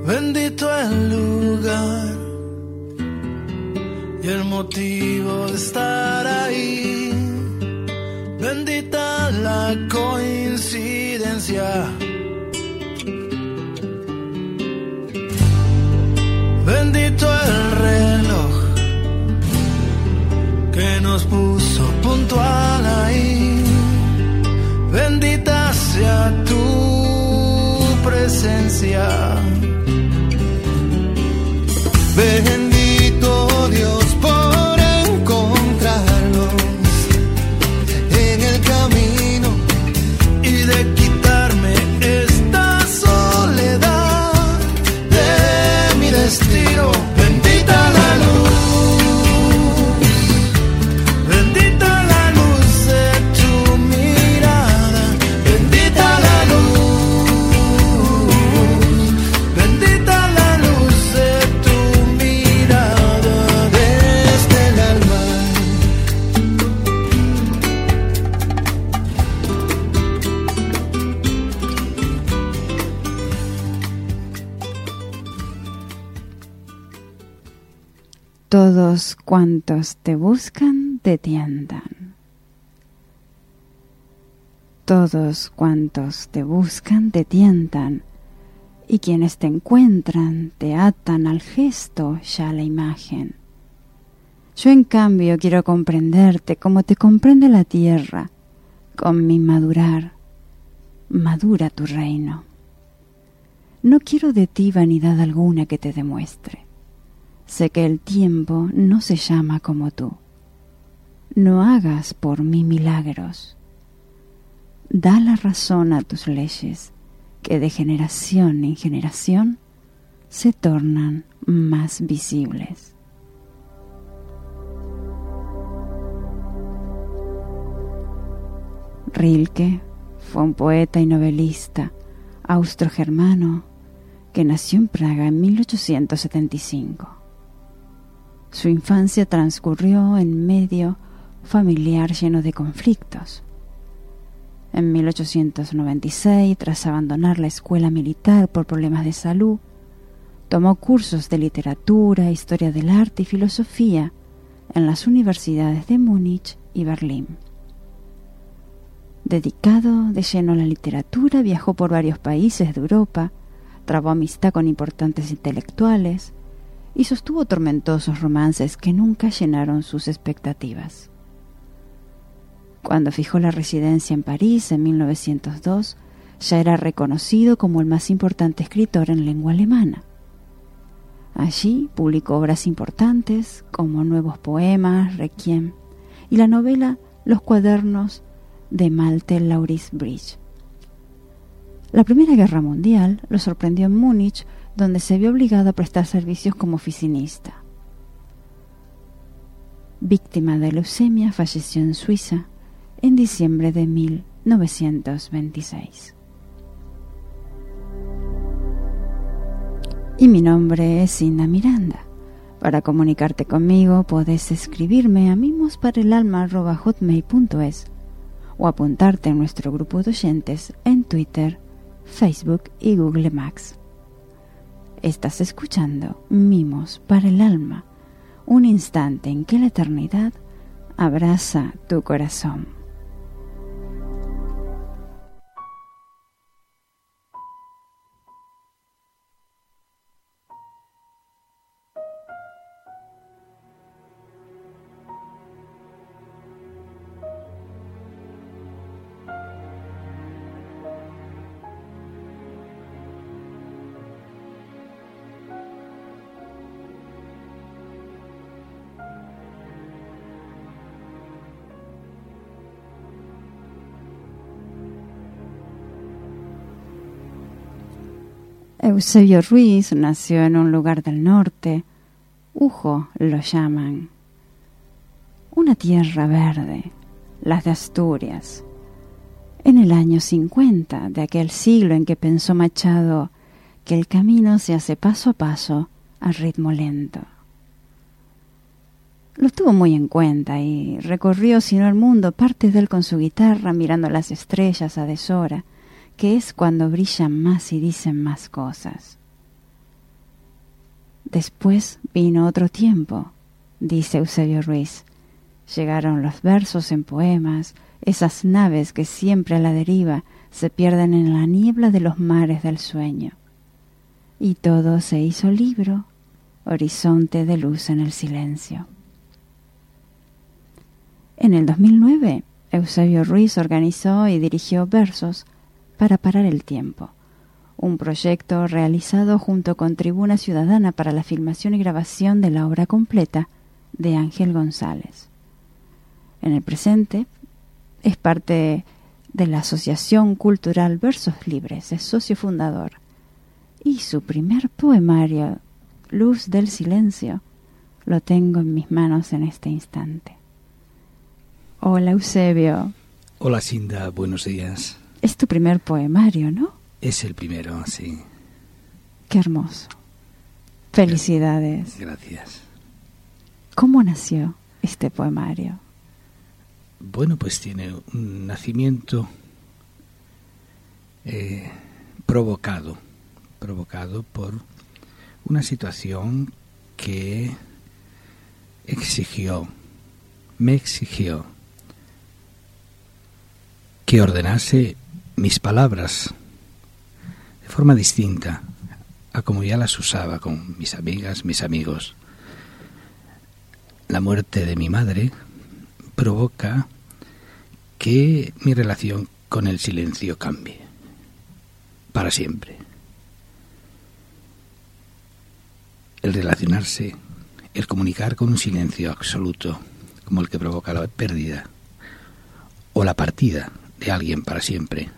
Bendito el lugar y el motivo de estar ahí. Bendita la coincidencia. Bendito el reloj que nos puso puntual ahí. Bendita sea tu presencia. Bendito Dios por encontrarnos en el camino y de quitarme esta soledad de mi destino. Bendita la luz, bendita la luz de tu mirada, bendita la luz, bendita la luz de tu mirada desde el alma. Todos cuantos te buscan te tientan. Todos cuantos te buscan te tientan, y quienes te encuentran te atan al gesto ya la imagen. Yo en cambio quiero comprenderte como te comprende la tierra, con mi madurar. Madura tu reino. No quiero de ti vanidad alguna que te demuestre. Sé que el tiempo no se llama como tú. No hagas por mí milagros. Da la razón a tus leyes, que de generación en generación se tornan más visibles. Rilke fue un poeta y novelista austrogermano que nació en Praga en 1875. Su infancia transcurrió en medio familiar lleno de conflictos. En 1896, tras abandonar la escuela militar por problemas de salud, tomó cursos de literatura, historia del arte y filosofía en las universidades de Múnich y Berlín. Dedicado de lleno a la literatura, viajó por varios países de Europa, trabó amistad con importantes intelectuales y sostuvo tormentosos romances que nunca llenaron sus expectativas. Cuando fijó la residencia en París en 1902, ya era reconocido como el más importante escritor en lengua alemana. Allí publicó obras importantes como Nuevos Poemas, Requiem y la novela Los Cuadernos de Malte Laurice Bridge. La Primera Guerra Mundial lo sorprendió en Múnich, donde se vio obligado a prestar servicios como oficinista. Víctima de leucemia, falleció en Suiza en diciembre de 1926. Y mi nombre es Inda Miranda. Para comunicarte conmigo podés escribirme a mimosparaelalma@hotmail.es o apuntarte en nuestro grupo de oyentes en Twitter, Facebook y Google Maps. Estás escuchando Mimos para el Alma, un instante en que la eternidad abraza tu corazón. Eusebio Ruiz nació en un lugar del norte, Ujo lo llaman, una tierra verde, las de Asturias, en el año 50 de aquel siglo en que pensó Machado que el camino se hace paso a paso a ritmo lento. Lo tuvo muy en cuenta y recorrió, si no el mundo, parte de él con su guitarra mirando las estrellas a deshora, que es cuando brillan más y dicen más cosas. Después vino otro tiempo, dice Eusebio Ruiz. Llegaron los versos en poemas, esas naves que siempre a la deriva se pierden en la niebla de los mares del sueño. Y todo se hizo libro, horizonte de luz en el silencio. En el 2009, Eusebio Ruiz organizó y dirigió Versos para parar el tiempo, un proyecto realizado junto con Tribuna Ciudadana para la filmación y grabación de la obra completa de Ángel González. En el presente es parte de la Asociación Cultural Versos Libres, es socio fundador, y su primer poemario, Luz del Silencio, lo tengo en mis manos en este instante. Hola, Eusebio. Hola, Cinda, buenos días. Es tu primer poemario, ¿no? Es el primero, sí. Qué hermoso. Felicidades. Gracias. ¿Cómo nació este poemario? Bueno, pues tiene un nacimiento provocado por una situación que me exigió que ordenase mis palabras de forma distinta a como ya las usaba con mis amigas, mis amigos. La muerte de mi madre provoca que mi relación con el silencio cambie para siempre. El relacionarse, el comunicar con un silencio absoluto como el que provoca la pérdida o la partida de alguien para siempre,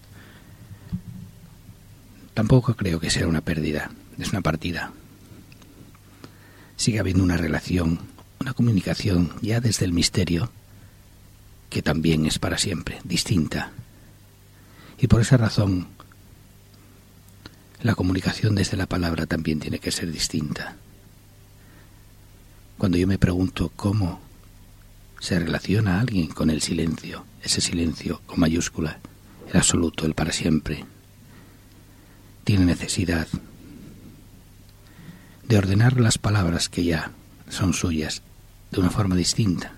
tampoco creo que sea una pérdida, es una partida. Sigue habiendo una relación, una comunicación ya desde el misterio, que también es para siempre, distinta. Y por esa razón, la comunicación desde la palabra también tiene que ser distinta. Cuando yo me pregunto cómo se relaciona alguien con el silencio, ese silencio con mayúscula, el absoluto, el para siempre, tiene necesidad de ordenar las palabras que ya son suyas de una forma distinta,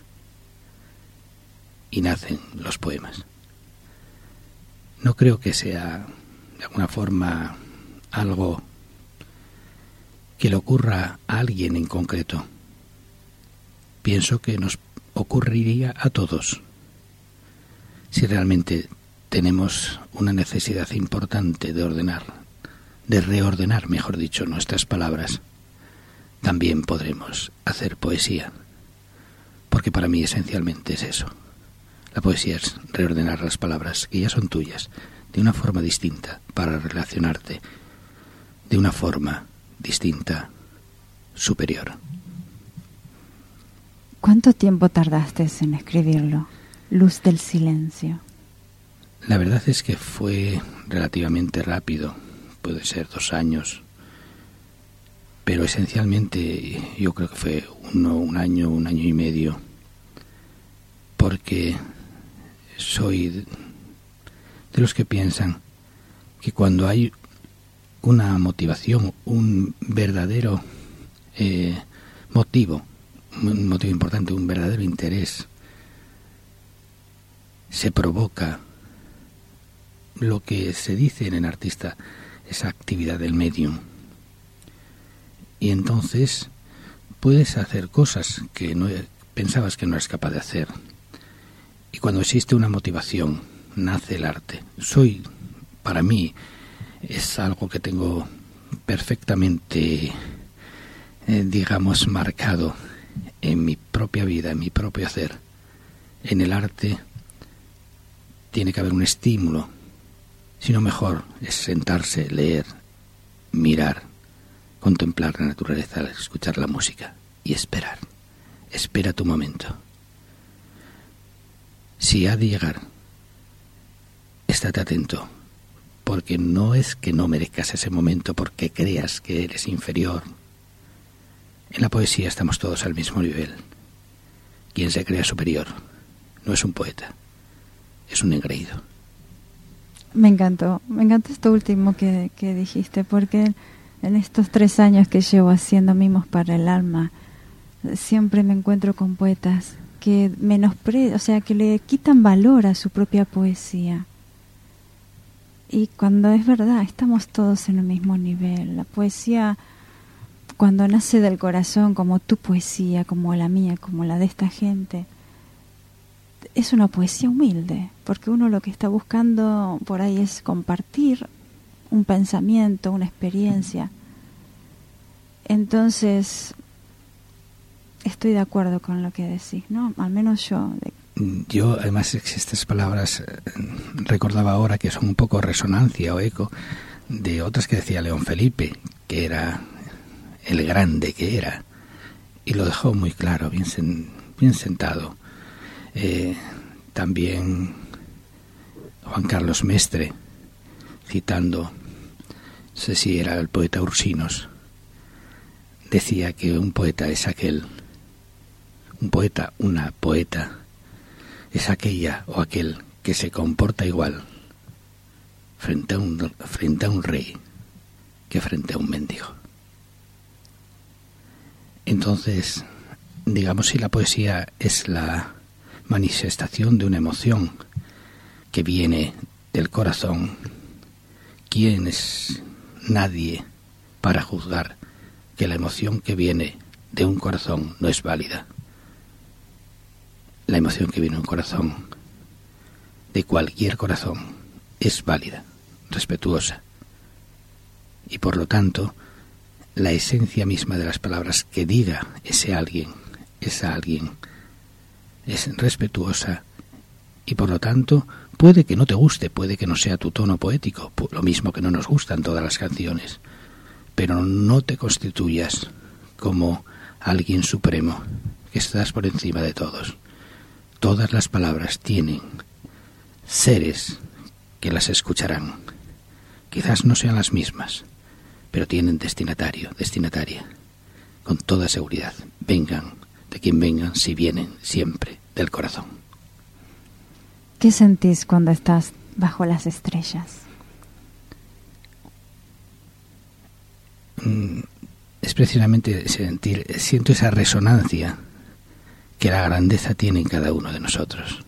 y nacen los poemas. No creo que sea de alguna forma algo que le ocurra a alguien en concreto. Pienso que nos ocurriría a todos si realmente tenemos una necesidad importante de ordenar, de reordenar, mejor dicho, nuestras palabras. También podremos hacer poesía, porque para mí esencialmente es eso. La poesía es reordenar las palabras que ya son tuyas de una forma distinta para relacionarte de una forma distinta, superior. ¿Cuánto tiempo tardaste en escribirlo? Luz del Silencio. La verdad es que fue relativamente rápido, puede ser 2 años, pero esencialmente yo creo que fue un año y medio, porque soy de los que piensan que cuando hay una motivación, un verdadero motivo, un motivo importante, un verdadero interés, se provoca lo que se dice en el artista, esa actividad del medium. Y entonces puedes hacer cosas que no pensabas que no eras capaz de hacer. Y cuando existe una motivación, nace el arte. Para mí, es algo que tengo perfectamente, digamos, marcado en mi propia vida, en mi propio hacer. En el arte tiene que haber un estímulo, sino mejor es sentarse, leer, mirar, contemplar la naturaleza, escuchar la música y esperar. Espera tu momento. Si ha de llegar, estate atento, porque no es que no merezcas ese momento porque creas que eres inferior. En la poesía estamos todos al mismo nivel. Quien se crea superior no es un poeta, es un engreído. Me encantó esto último que dijiste, porque En estos 3 años que llevo haciendo mimos para el alma, siempre me encuentro con poetas que que le quitan valor a su propia poesía. Y cuando es verdad, estamos todos en el mismo nivel. La poesía, cuando nace del corazón, como tu poesía, como la mía, como la de esta gente, es una poesía humilde, porque uno lo que está buscando por ahí es compartir un pensamiento, una experiencia. Entonces, estoy de acuerdo con lo que decís, ¿no? Al menos yo. Yo, además, estas palabras recordaba ahora que son un poco resonancia o eco de otras que decía León Felipe, que era el grande que era, y lo dejó muy claro, bien sentado. También Juan Carlos Mestre, citando, no sé si era el poeta Ursinos, decía que un poeta es aquel, una poeta, es aquella o aquel que se comporta igual frente a un rey que frente a un mendigo. Entonces, digamos, si la poesía es la manifestación de una emoción que viene del corazón, ¿quién es nadie para juzgar que la emoción que viene de un corazón no es válida? La emoción que viene de un corazón, de cualquier corazón, es válida, respetuosa. Y por lo tanto, la esencia misma de las palabras que diga esa alguien, es respetuosa, y por lo tanto puede que no te guste, puede que no sea tu tono poético, lo mismo que no nos gustan todas las canciones, pero no te constituyas como alguien supremo, que estás por encima de todos. Todas las palabras tienen seres que las escucharán. Quizás no sean las mismas, pero tienen destinatario, destinataria. Con toda seguridad, vengan de quien vengan, si vienen siempre del corazón. ¿Qué sentís cuando estás bajo las estrellas? Es precisamente siento esa resonancia que la grandeza tiene en cada uno de nosotros.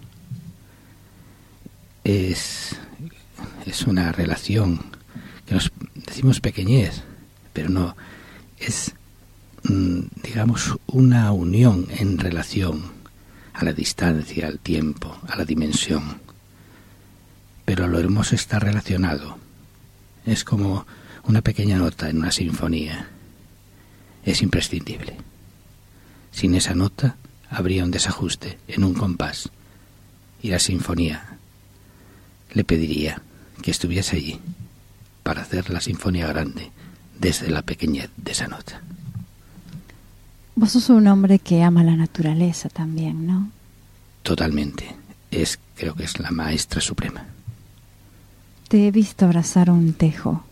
Es una relación que nos decimos pequeñez, pero no, es, digamos, una unión en relación a la distancia, al tiempo, a la dimensión. Pero lo hermoso está relacionado. Es como una pequeña nota en una sinfonía. Es imprescindible. Sin esa nota habría un desajuste en un compás y la sinfonía le pediría que estuviese allí para hacer la sinfonía grande desde la pequeñez de esa nota. Vos sos un hombre que ama la naturaleza también, ¿no? Totalmente. Creo que es la maestra suprema. Te he visto abrazar un tejo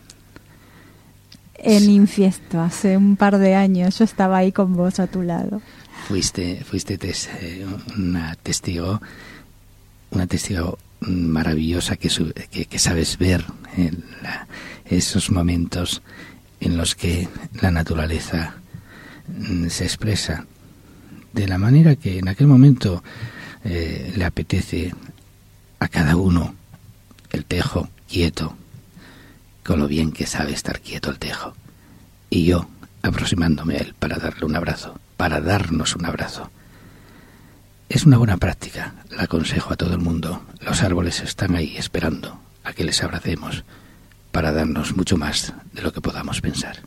en Infiesto hace un par de años. Yo estaba ahí con vos a tu lado. Fuiste una testigo maravillosa que sabes ver esos momentos en los que la naturaleza se expresa de la manera que en aquel momento le apetece a cada uno. El tejo quieto, con lo bien que sabe estar quieto el tejo, y yo aproximándome a él para darle un abrazo, para darnos un abrazo. Es una buena práctica, la aconsejo a todo el mundo. Los árboles están ahí esperando a que les abracemos para darnos mucho más de lo que podamos pensar.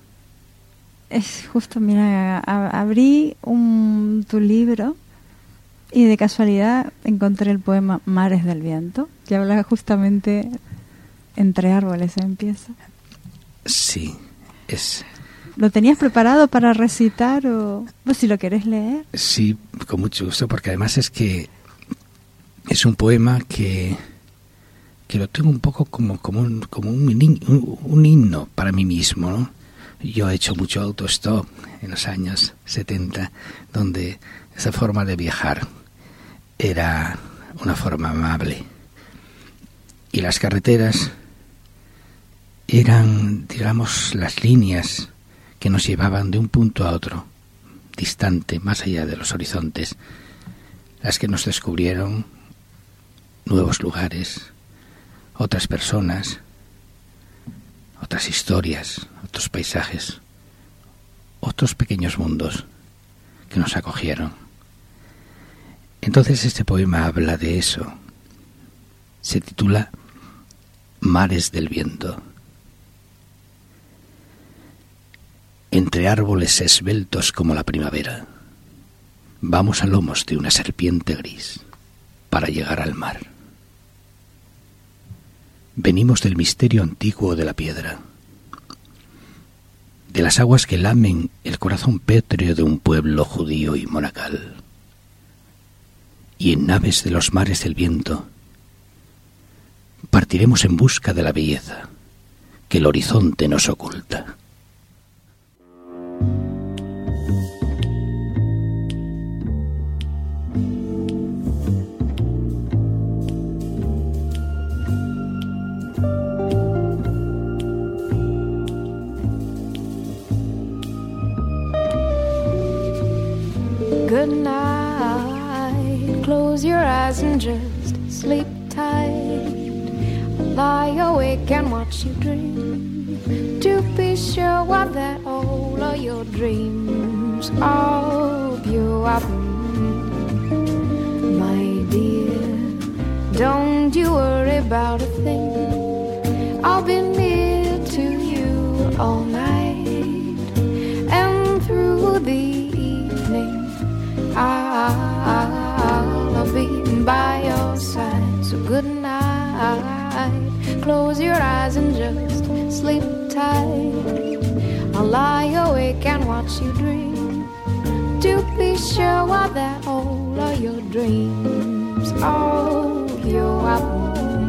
Es justo, mira, abrí tu libro y de casualidad encontré el poema Mares del Viento, que habla justamente entre árboles, empieza. Sí, es... ¿Lo tenías preparado para recitar o pues, si lo querés leer? Sí, con mucho gusto, porque además es que es un poema que lo tengo un poco como un himno para mí mismo, ¿no? Yo he hecho mucho autostop en los años 70, donde esa forma de viajar era una forma amable. Y las carreteras eran, digamos, las líneas que nos llevaban de un punto a otro, distante, más allá de los horizontes, las que nos descubrieron nuevos lugares, otras personas, otras historias, otros paisajes, otros pequeños mundos que nos acogieron. Entonces este poema habla de eso. Se titula Mares del viento. Entre árboles esbeltos como la primavera, vamos a lomos de una serpiente gris para llegar al mar. Venimos del misterio antiguo de la piedra, de las aguas que lamen el corazón pétreo de un pueblo judío y monacal. Y en naves de los mares del viento partiremos en busca de la belleza que el horizonte nos oculta. Good night, close your eyes and just sleep tight. Lie awake and watch you dream, to be sure what that all of your dreams of you are. My dear, don't you worry about a thing, I'll be near to you all night, and through the evening I'll be by your side. So good night, close your eyes and just sleep tight. I'll lie awake and watch you dream, to be sure what that all of your dreams of you are.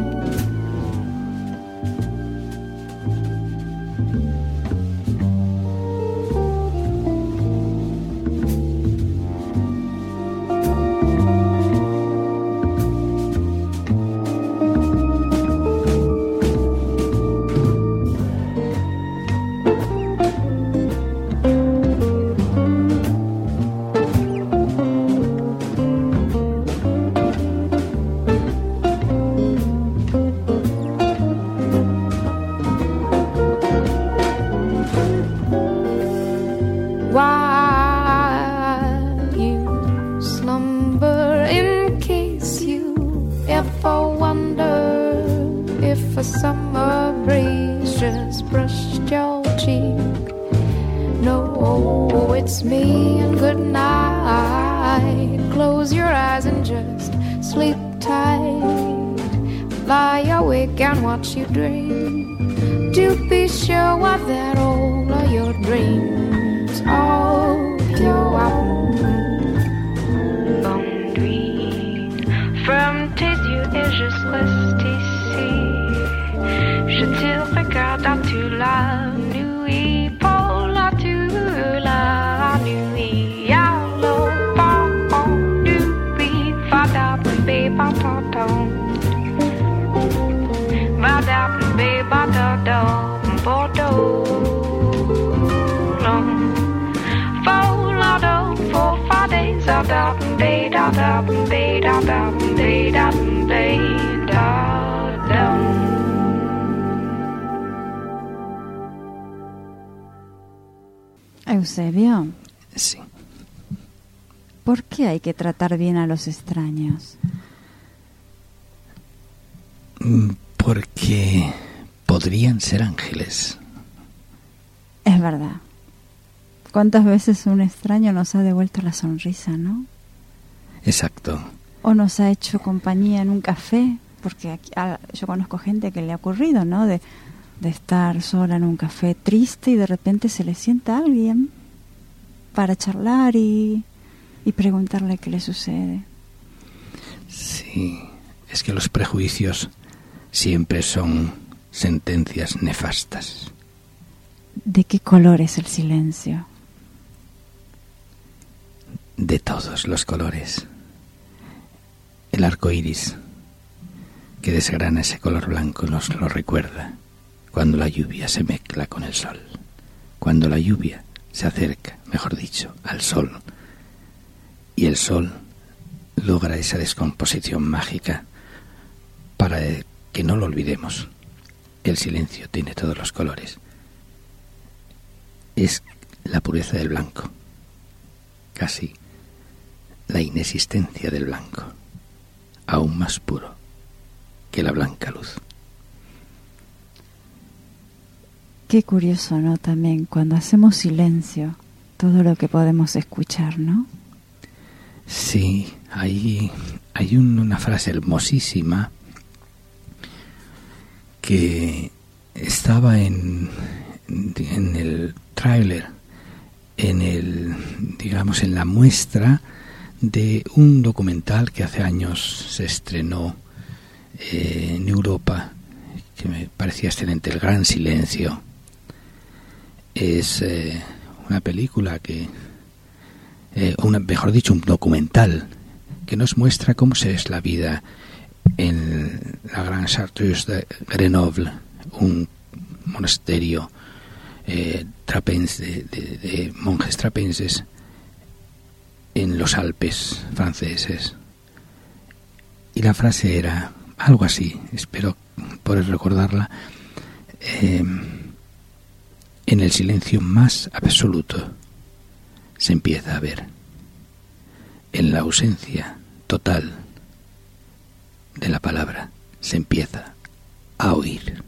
Watch you dream, to be sure what that all of your dreams of you are. Bonne nuit, ferme tes yeux et juste reste ici. Je te regarde à toute la nuit, pour la toute la nuit. Yellow ball, du beat, fada, baby, tonton. Eusebio. Sí. ¿Por qué hay que tratar bien a los extraños? Porque podrían ser ángeles. Es verdad. ¿Cuántas veces un extraño nos ha devuelto la sonrisa, no? Exacto. O nos ha hecho compañía en un café, porque aquí, yo conozco gente que le ha ocurrido, ¿no? De estar sola en un café triste y de repente se le sienta a alguien para charlar y preguntarle qué le sucede. Sí, es que los prejuicios siempre son sentencias nefastas. ¿De qué color es el silencio? De todos los colores. El arco iris, que desgrana ese color blanco, nos lo recuerda cuando la lluvia se mezcla con el sol, cuando la lluvia se acerca, mejor dicho, al sol, y el sol logra esa descomposición mágica para que no lo olvidemos. El silencio tiene todos los colores. Es la pureza del blanco, casi la inexistencia del blanco, aún más puro que la blanca luz. Qué curioso, ¿no? También cuando hacemos silencio, todo lo que podemos escuchar, ¿no? Sí, hay una frase hermosísima que estaba en el tráiler, digamos, en la muestra de un documental que hace años se estrenó en Europa, que me parecía excelente, El Gran Silencio. Es una película mejor dicho, un documental que nos muestra cómo es la vida en la Grande Chartreuse de Grenoble, un monasterio trapense de monjes trapenses en los Alpes franceses. Y la frase era algo así, espero poder recordarla: en el silencio más absoluto se empieza a ver, en la ausencia total de la palabra se empieza a oír.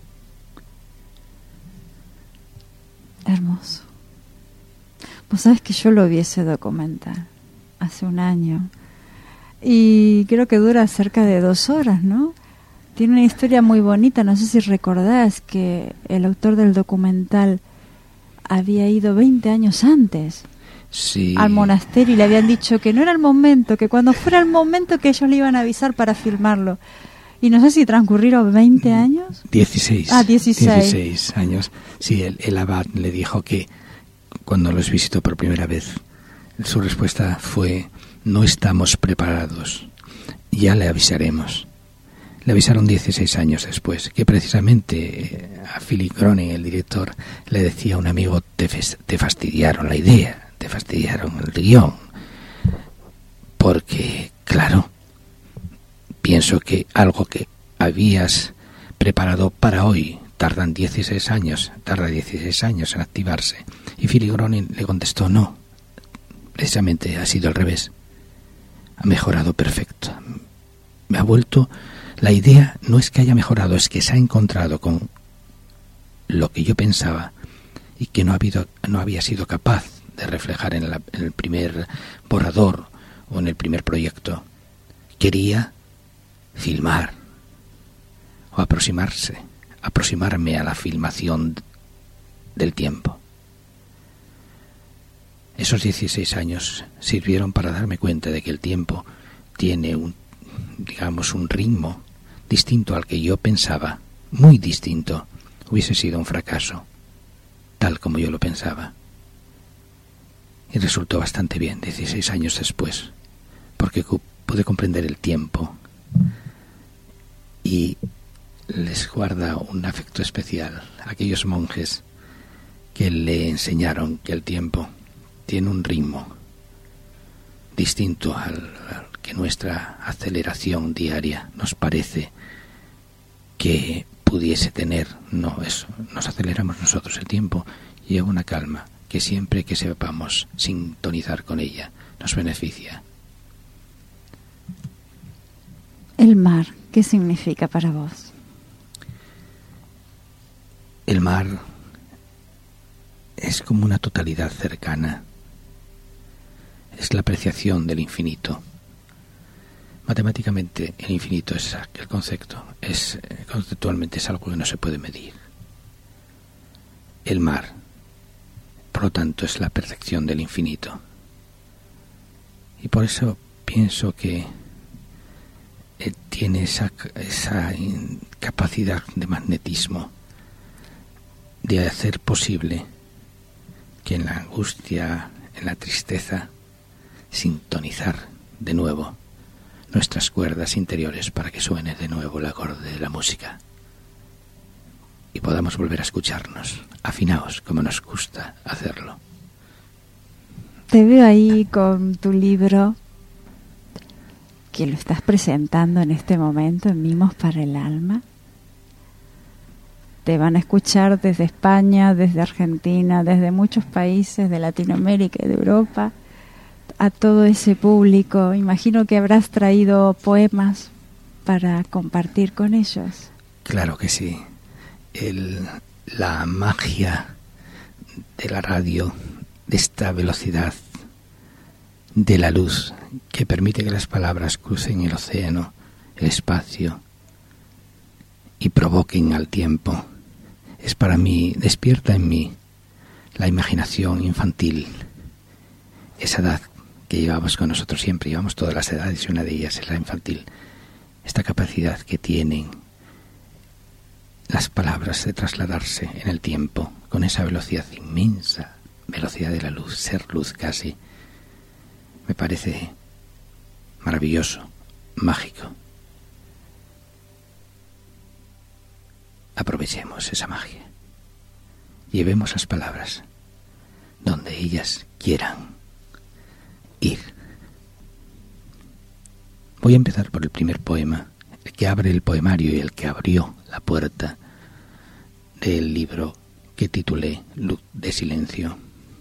Hermoso. Vos sabés que yo lo vi ese documental hace un año y creo que dura cerca de 2 horas, ¿no? Tiene una historia muy bonita. No sé si recordás que el autor del documental había ido 20 años antes al monasterio y le habían dicho que no era el momento, que cuando fuera el momento que ellos le iban a avisar para filmarlo. Y no sé si transcurrieron 20 años. 16. Ah, 16 años. Sí, el abad le dijo que cuando los visitó por primera vez, su respuesta fue: no estamos preparados, ya le avisaremos. Le avisaron 16 años después, que precisamente a Philipp Groening, el director, le decía a un amigo: te fastidiaron la idea, te fastidiaron el guión. Porque, claro, pienso que algo que habías preparado para hoy tarda 16 años en activarse. Y Philipp Groening le contestó: no, precisamente ha sido al revés. Ha mejorado perfecto. Me ha vuelto... La idea no es que haya mejorado, es que se ha encontrado con lo que yo pensaba y que no había sido capaz de reflejar en el primer borrador o en el primer proyecto. Quería filmar o aproximarme a la filmación del tiempo. Esos 16 años sirvieron para darme cuenta de que el tiempo tiene un ritmo distinto al que yo pensaba, muy distinto. Hubiese sido un fracaso, tal como yo lo pensaba. Y resultó bastante bien 16 años después, porque pude comprender el tiempo y les guarda un afecto especial a aquellos monjes que le enseñaron que el tiempo tiene un ritmo distinto al que nuestra aceleración diaria nos parece que pudiese tener. No, eso, nos aceleramos nosotros. El tiempo lleva una calma que siempre que sepamos sintonizar con ella nos beneficia. El mar, ¿qué significa para vos? El mar es como una totalidad cercana. Es la apreciación del infinito. Matemáticamente el infinito es el concepto, conceptualmente es algo que no se puede medir. El mar, por lo tanto, es la percepción del infinito. Y por eso pienso que tiene esa capacidad de magnetismo, de hacer posible que en la angustia, en la tristeza, sintonizar de nuevo nuestras cuerdas interiores para que suene de nuevo el acorde de la música. y podamos volver a escucharnos, afinaos como nos gusta hacerlo. Te veo ahí con tu libro, que lo estás presentando en este momento en Mimos para el Alma. Te van a escuchar desde España, desde Argentina, desde muchos países de Latinoamérica y de Europa. A todo ese público, imagino que habrás traído poemas para compartir con ellos. Claro que sí. La magia de la radio, de esta velocidad de la luz que permite que las palabras crucen el océano, el espacio y provoquen al tiempo, es para mí, despierta en mí la imaginación infantil, esa edad que llevamos con nosotros siempre, llevamos todas las edades y una de ellas es la infantil, esta capacidad que tienen las palabras de trasladarse en el tiempo con esa velocidad inmensa, velocidad de la luz, ser luz casi, me parece maravilloso, mágico. Aprovechemos esa magia, llevemos las palabras donde ellas quieran ir. Voy a empezar por el primer poema, el que abre el poemario y el que abrió la puerta del libro que titulé Luz de Silencio.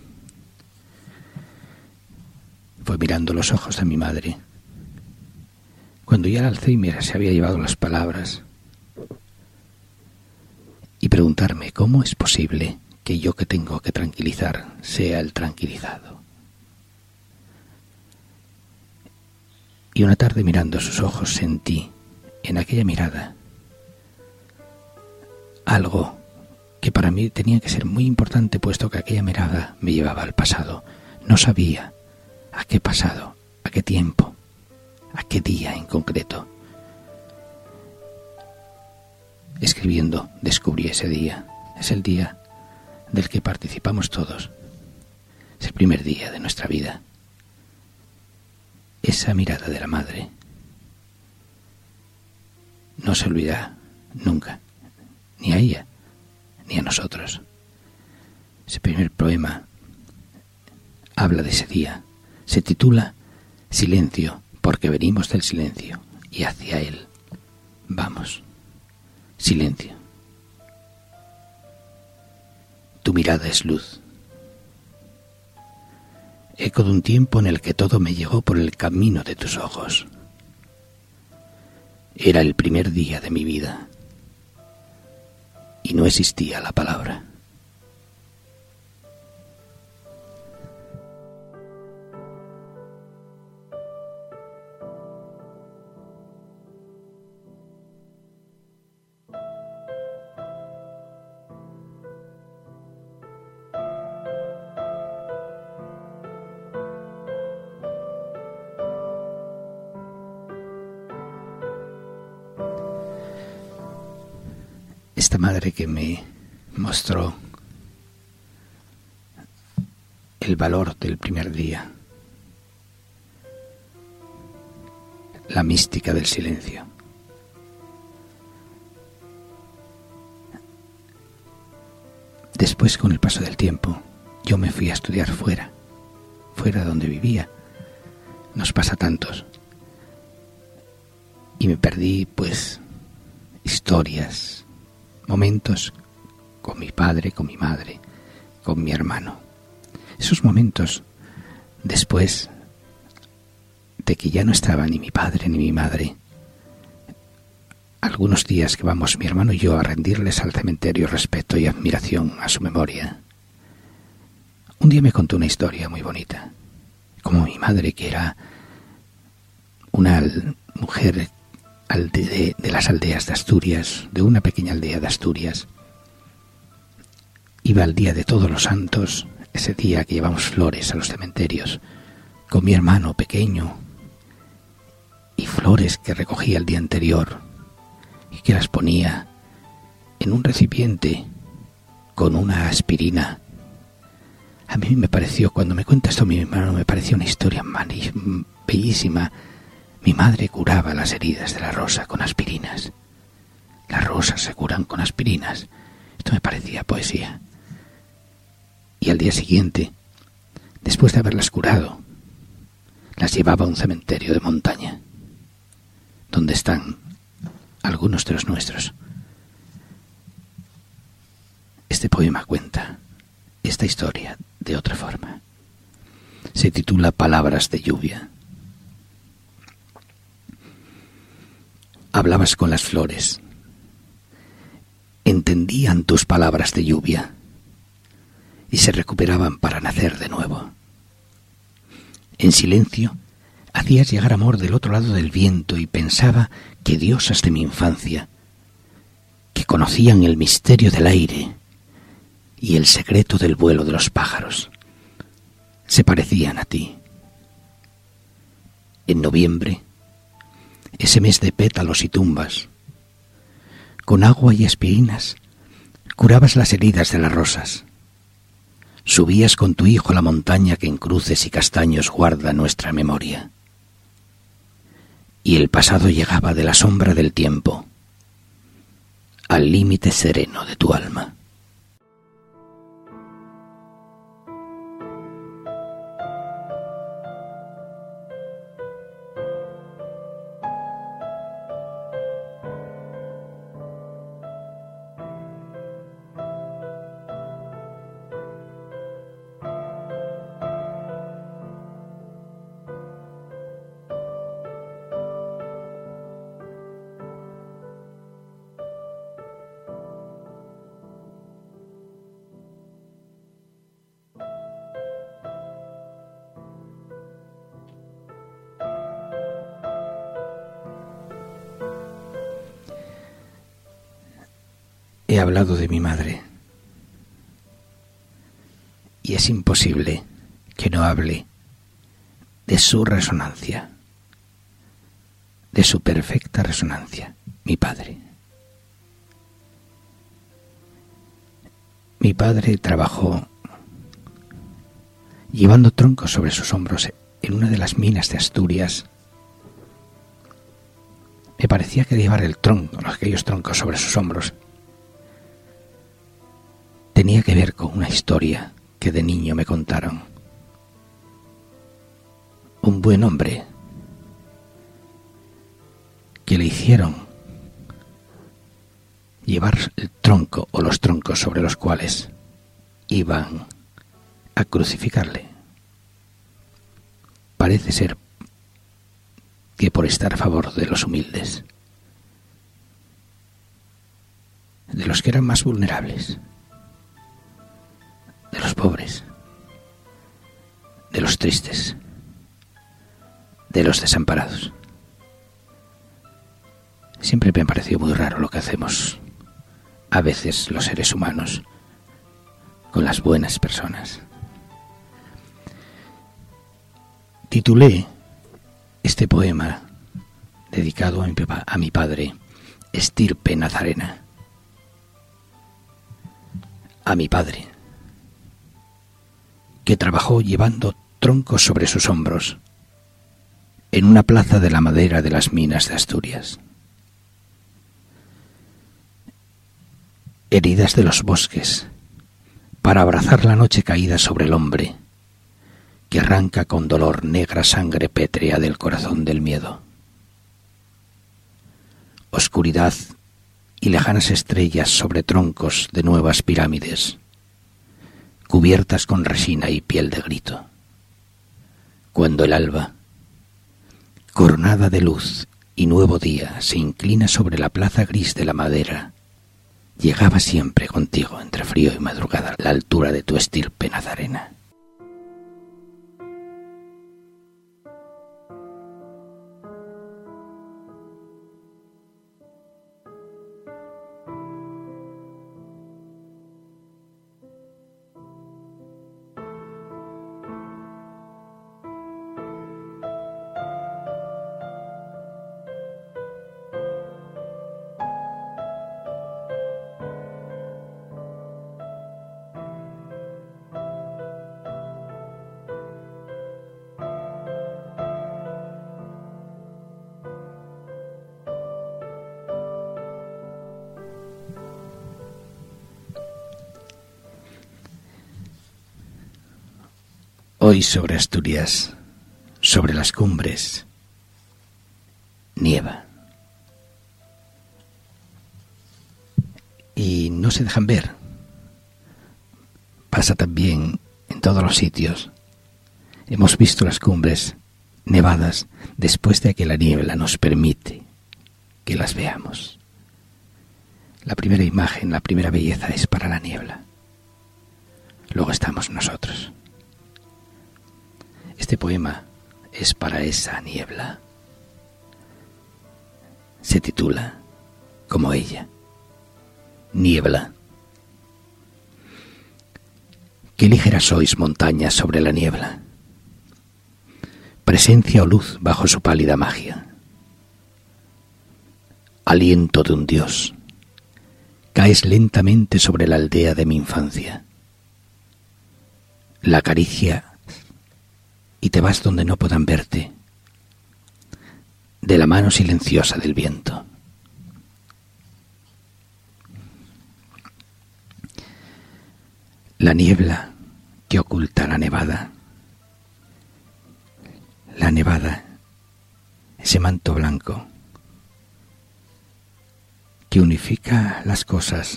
Fue mirando los ojos de mi madre, cuando ya el Alzheimer se había llevado las palabras, y preguntarme cómo es posible que yo que tengo que tranquilizar sea el tranquilizado. Y una tarde mirando sus ojos sentí en aquella mirada algo que para mí tenía que ser muy importante, puesto que aquella mirada me llevaba al pasado. No sabía a qué pasado, a qué tiempo, a qué día en concreto. Escribiendo descubrí ese día. Es el día del que participamos todos. Es el primer día de nuestra vida. Esa mirada de la madre no se olvida nunca, ni a ella, ni a nosotros. Ese primer poema habla de ese día. Se titula Silencio, porque venimos del silencio y hacia él vamos. Silencio. Tu mirada es luz. Eco de un tiempo en el que todo me llegó por el camino de tus ojos. Era el primer día de mi vida y no existía la palabra. Esta madre que me mostró el valor del primer día, la mística del silencio. Después, con el paso del tiempo, yo me fui a estudiar fuera donde vivía. Nos pasa a tantos. Y me perdí, pues, historias, momentos con mi padre, con mi madre, con mi hermano. Esos momentos después de que ya no estaba ni mi padre ni mi madre. Algunos días que vamos mi hermano y yo a rendirles al cementerio respeto y admiración a su memoria. Un día me contó una historia muy bonita, como mi madre, que era una mujer de las aldeas de Asturias, de una pequeña aldea de Asturias. Iba al día de Todos los Santos, ese día que llevamos flores a los cementerios, con mi hermano pequeño, y flores que recogía el día anterior y que las ponía en un recipiente con una aspirina. A mí me pareció, cuando me cuenta esto mi hermano, me pareció una historia bellísima. Mi madre curaba las heridas de la rosa con aspirinas. Las rosas se curan con aspirinas. me parecía poesía. Y al día siguiente, después de haberlas curado, las llevaba a un cementerio de montaña, donde están algunos de los nuestros. Este poema cuenta esta historia de otra forma. Se titula Palabras de lluvia. Hablabas con las flores. Entendían tus palabras de lluvia y se recuperaban para nacer de nuevo. En silencio, hacías llegar amor del otro lado del viento y pensaba que diosas de mi infancia, que conocían el misterio del aire y el secreto del vuelo de los pájaros, se parecían a ti. En noviembre, ese mes de pétalos y tumbas, con agua y aspirinas, curabas las heridas de las rosas. Subías con tu hijo a la montaña que en cruces y castaños guarda nuestra memoria. Y el pasado llegaba de la sombra del tiempo al límite sereno de tu alma. He hablado de mi madre y es imposible que no hable de su resonancia, de su perfecta resonancia, mi padre. Mi padre trabajó llevando troncos sobre sus hombros en una de las minas de Asturias. Me parecía que llevar aquellos troncos sobre sus hombros tenía que ver con una historia que de niño me contaron. Un buen hombre que le hicieron llevar el tronco o los troncos sobre los cuales iban a crucificarle. Parece ser que por estar a favor de los humildes, de los que eran más vulnerables, de los pobres, de los tristes, de los desamparados. Siempre me ha parecido muy raro lo que hacemos a veces los seres humanos con las buenas personas. Titulé este poema dedicado a mi padre, estirpe nazarena. A mi padre, que trabajó llevando troncos sobre sus hombros en una plaza de la madera de las minas de Asturias. Heridas de los bosques, para abrazar la noche caída sobre el hombre, que arranca con dolor negra sangre pétrea del corazón del miedo. Oscuridad y lejanas estrellas sobre troncos de nuevas pirámides, cubiertas con resina y piel de grito. Cuando el alba, coronada de luz y nuevo día, se inclina sobre la plaza gris de la madera, llegaba siempre contigo entre frío y madrugada la altura de tu estirpe nazarena. Hoy sobre Asturias, sobre las cumbres, nieva. Y no se dejan ver. Pasa también en todos los sitios. Hemos visto las cumbres nevadas después de que la niebla nos permite que las veamos. La primera imagen, la primera belleza es para la niebla. Luego estamos nosotros. Este poema es para esa niebla. Se titula, como ella, Niebla. Qué ligeras sois, montañas, sobre la niebla. Presencia o luz bajo su pálida magia. Aliento de un dios. Caes lentamente sobre la aldea de mi infancia. La acaricia y te vas donde no puedan verte, de la mano silenciosa del viento. La niebla que oculta la nevada. La nevada, ese manto blanco que unifica las cosas,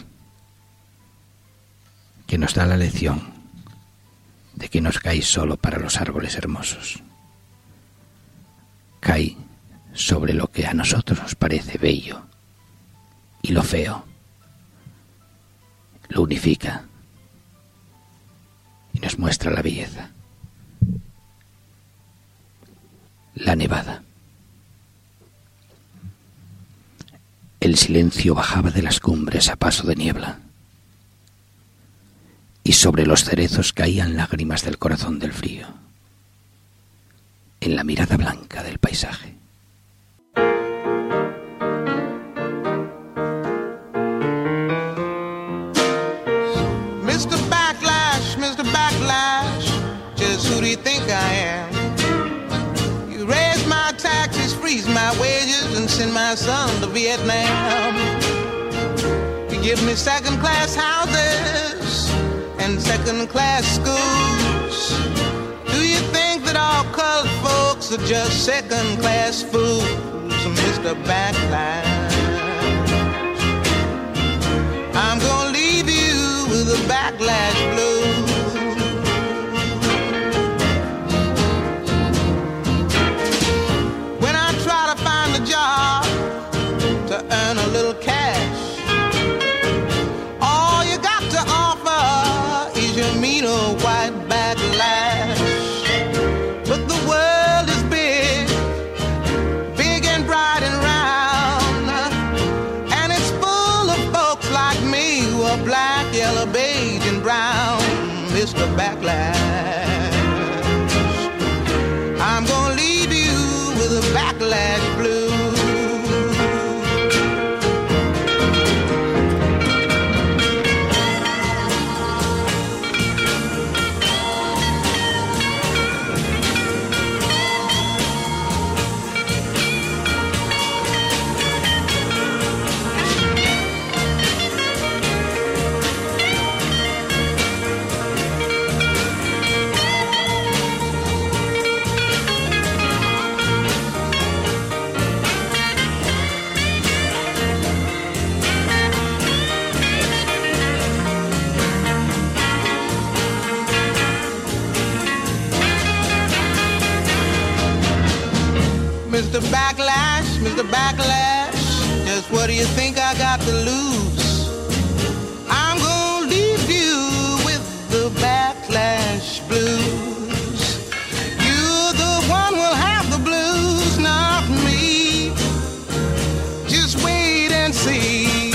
que nos da la lección de que no cae solo para los árboles hermosos. Cae sobre lo que a nosotros nos parece bello y lo feo. Lo unifica y nos muestra la belleza. La nevada. El silencio bajaba de las cumbres a paso de niebla, y sobre los cerezos caían lágrimas del corazón del frío, en la mirada blanca del paisaje. Mr. Backlash, just who do you think I am? You raise my taxes, freeze my wages, and send my son to Vietnam. You give me second-class houses and second-class schools. Do you think that all colored folks are just second-class fools, Mr. Backlash? I'm gonna leave you with a backlash blues. When I try to find a job to earn a little cash, all you got to offer is your mean old white backlash. But the world is big, big and bright and round, and it's full of folks like me who are black, yellow, beige and brown, Mr. Backlash. I'm gonna leave you with a backlash blues. Mr. Backlash, just what do you think I got to lose? I'm gonna leave you with the backlash blues. You're the one who'll have the blues, not me. Just wait and see.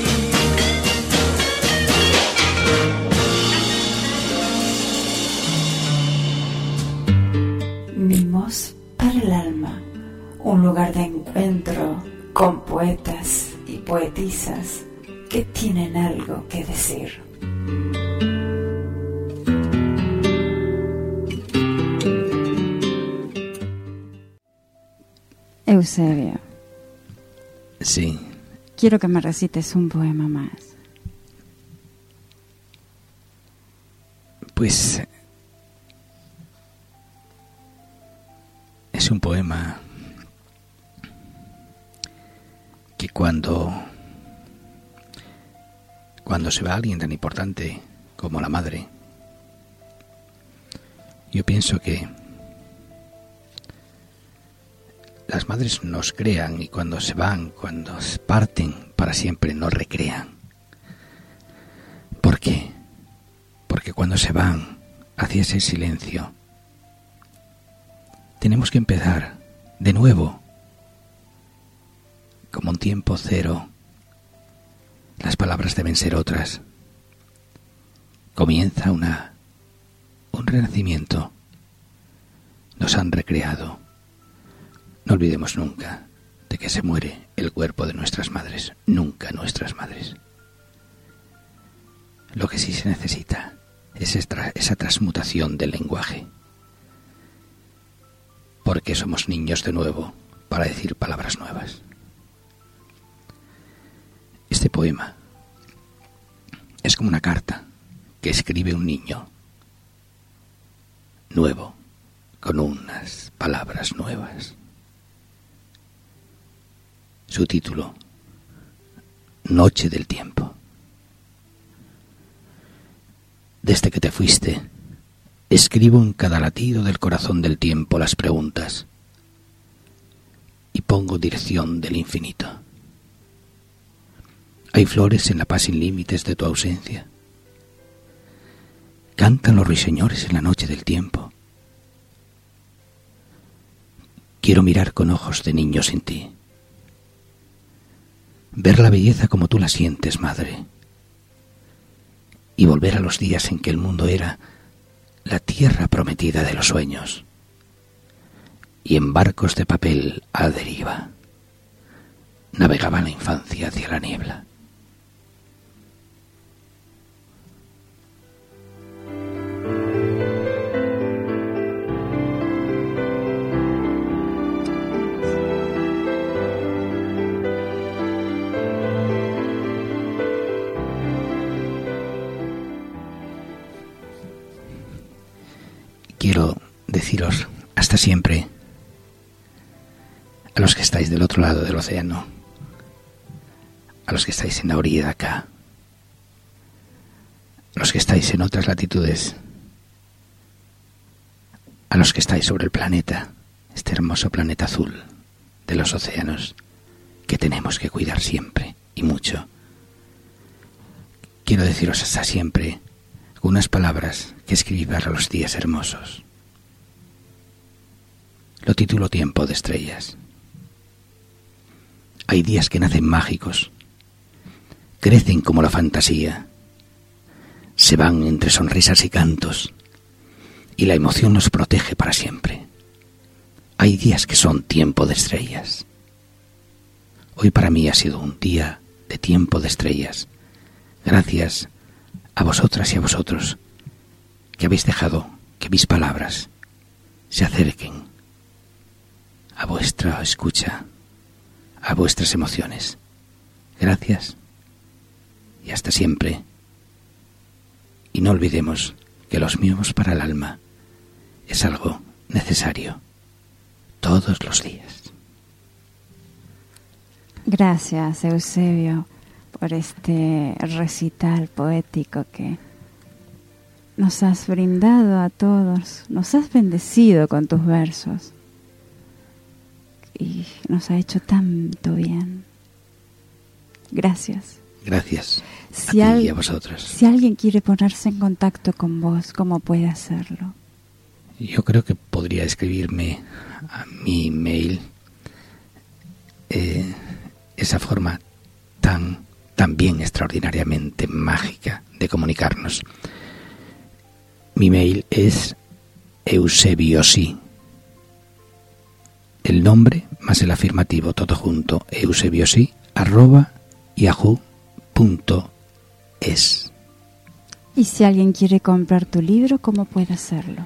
Mimos para el alma. Un lugar de encuentro con poetas y poetisas que tienen algo que decir. Eusebio. Sí. Quiero que me recites un poema más. Pues Es un poema que cuando se va alguien tan importante como la madre, yo pienso que las madres nos crean y cuando se van, cuando parten para siempre, nos recrean. ¿Por qué? Porque cuando se van hacia ese silencio, tenemos que empezar de nuevo, como un tiempo cero. Las palabras deben ser otras. Comienza un renacimiento. Nos han recreado. No olvidemos nunca de que se muere el cuerpo de nuestras madres, nunca nuestras madres. Lo que sí se necesita es esa transmutación del lenguaje, porque somos niños de nuevo para decir palabras nuevas. Este poema es como una carta que escribe un niño nuevo, con unas palabras nuevas. Su título, Noche del tiempo. Desde que te fuiste, escribo en cada latido del corazón del tiempo las preguntas y pongo dirección del infinito. Hay flores en la paz sin límites de tu ausencia. Cantan los ruiseñores en la noche del tiempo. Quiero mirar con ojos de niño sin ti. Ver la belleza como tú la sientes, madre. Y volver a los días en que el mundo era la tierra prometida de los sueños. Y en barcos de papel a la deriva navegaba la infancia hacia la niebla. Quiero deciros hasta siempre a los que estáis del otro lado del océano, a los que estáis en la orilla de acá, a los que estáis en otras latitudes, a los que estáis sobre el planeta, este hermoso planeta azul de los océanos que tenemos que cuidar siempre y mucho. Quiero deciros hasta siempre unas palabras que escribí para los días hermosos. Lo titulo Tiempo de estrellas. Hay días que nacen mágicos, crecen como la fantasía, se van entre sonrisas y cantos, y la emoción nos protege para siempre. Hay días que son tiempo de estrellas. Hoy para mí ha sido un día de tiempo de estrellas, gracias a vosotras y a vosotros, que habéis dejado que mis palabras se acerquen a vuestra escucha, a vuestras emociones. Gracias y hasta siempre. Y no olvidemos que los mimos para el alma es algo necesario todos los días. Gracias, Eusebio, por este recital poético que nos has brindado a todos, nos has bendecido con tus versos y nos ha hecho tanto bien. Gracias. Gracias a ti y a vosotros. Si alguien quiere ponerse en contacto con vos, ¿cómo puede hacerlo? Yo creo que podría escribirme a mi mail, esa forma también extraordinariamente mágica de comunicarnos. Mi mail es eusebiosi, el nombre más el afirmativo todo junto, eusebiosi@yahoo.es. Y si alguien quiere comprar tu libro, ¿cómo puede hacerlo?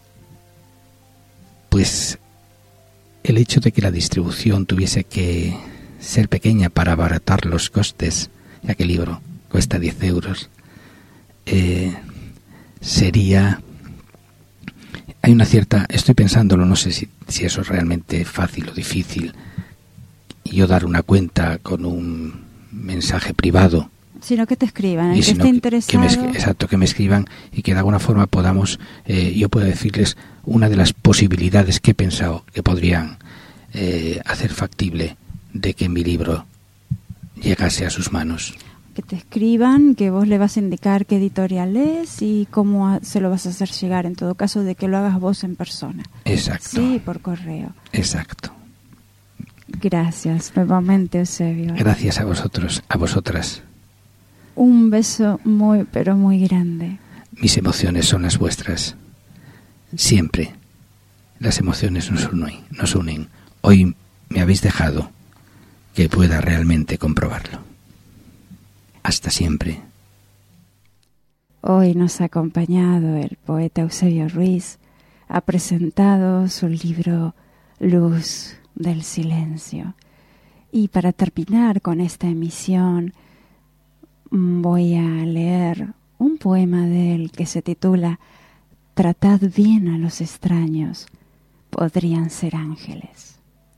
Pues el hecho de que la distribución tuviese que ser pequeña para abaratar los costes, ya que el libro cuesta 10 euros, sería hay una cierta, estoy pensándolo, no sé si eso es realmente fácil o difícil, yo dar una cuenta con un mensaje privado, sino que te escriban, el que sino esté interesado. Exacto, que me escriban y que de alguna forma podamos, yo pueda decirles una de las posibilidades que he pensado que podrían hacer factible de que mi libro llegase a sus manos. Que te escriban, que vos le vas a indicar qué editorial es y cómo se lo vas a hacer llegar, en todo caso de que lo hagas vos en persona. Exacto. Sí, por correo. Exacto. Gracias nuevamente, Eusebio. Gracias a vosotros, a vosotras. Un beso muy, pero muy grande. Mis emociones son las vuestras. Siempre. Las emociones nos unen. Hoy me habéis dejado que pueda realmente comprobarlo. Hasta siempre. Hoy nos ha acompañado el poeta Eusebio Ruiz. Ha presentado su libro Luz del Silencio. Y para terminar con esta emisión, voy a leer un poema de él que se titula Tratad bien a los extraños, podrían ser ángeles.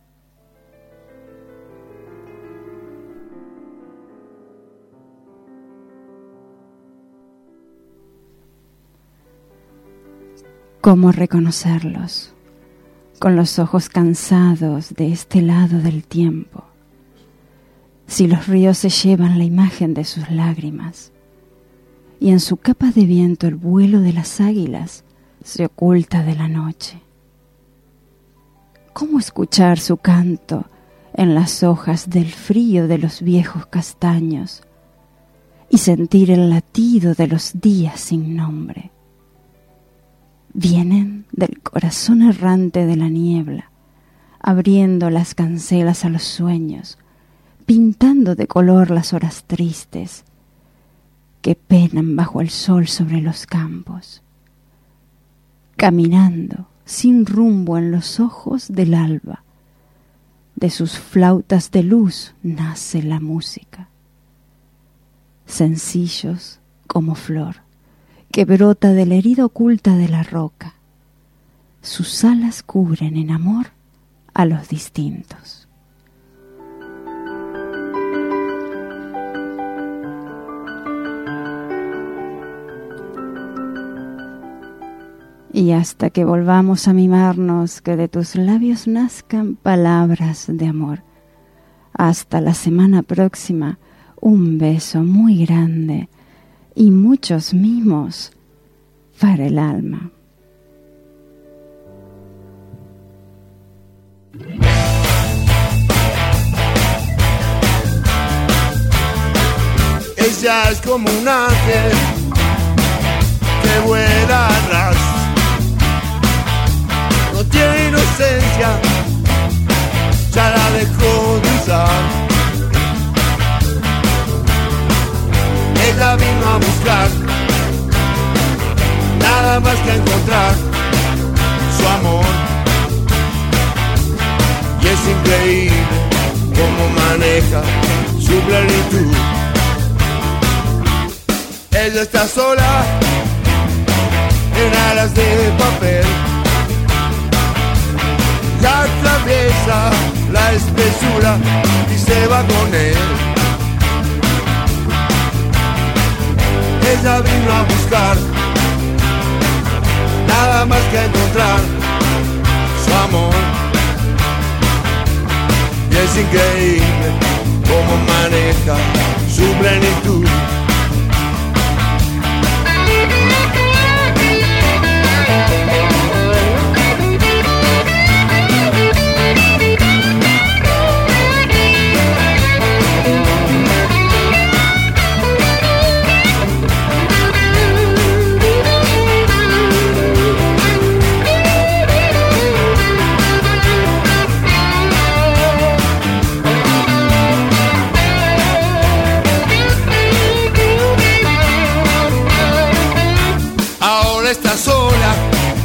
¿Cómo reconocerlos? Con los ojos cansados de este lado del tiempo. Si los ríos se llevan la imagen de sus lágrimas, y en su capa de viento el vuelo de las águilas se oculta de la noche. ¿Cómo escuchar su canto en las hojas del frío de los viejos castaños y sentir el latido de los días sin nombre? Vienen del corazón errante de la niebla, abriendo las cancelas a los sueños, pintando de color las horas tristes que penan bajo el sol sobre los campos, caminando sin rumbo en los ojos del alba. De sus flautas de luz nace la música, sencillos como flor que brota de la herida oculta de la roca. Sus alas cubren en amor a los distintos. Y hasta que volvamos a mimarnos, que de tus labios nazcan palabras de amor. Hasta la semana próxima, un beso muy grande y muchos mimos para el alma. Ella es como un ángel que vuela a ras. No tiene inocencia, ya la dejó de usar. Ella vino a buscar, nada más que encontrar su amor. Y es increíble cómo maneja su plenitud. Ella está sola en alas de papel, ya atraviesa la espesura y se va con él. Ella vino a buscar, nada más que encontrar su amor. Y es increíble cómo maneja su plenitud. Está sola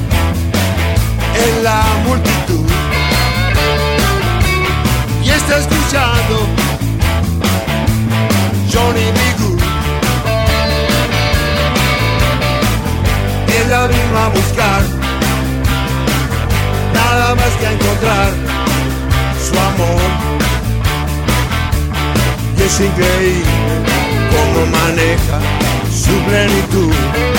en la multitud y está escuchando Johnny B. Good. Ella vino a buscar, que a encontrar su amor. Y es increíble cómo maneja su plenitud.